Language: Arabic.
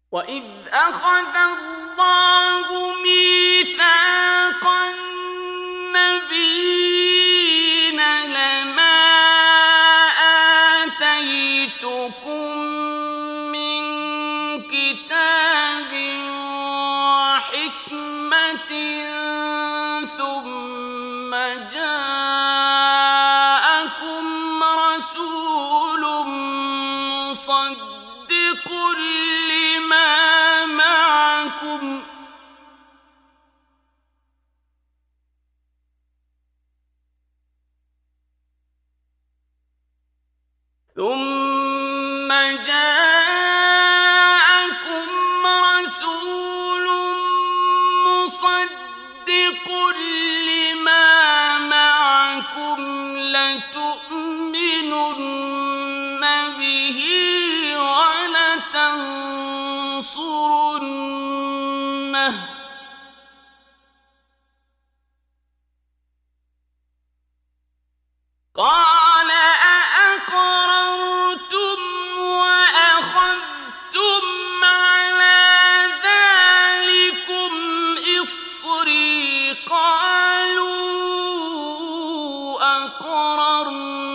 وَإِذْ أَخَذَ اللَّهُ مِيثَاقَ النَّبِيِّينَ لَمَا آتَيْتُكُم مِّن كِتَابٍ وَحِكْمَةٍ ثُمَّ جَاءَكُمْ رَسُولٌ مُّصَدِّقٌ لِّمَا مَعَكُمْ لَتُؤْمِنُنَّ بِهِ وَلَتَنصُرُنَّهُ ۚ قَالَ أَأَقْرَرْتُمْ وَأَخَذْتُمْ عَلَىٰ ذَٰلِكُمْ إِصْرِي ۖ قَالُوا أَقْرَرْنَا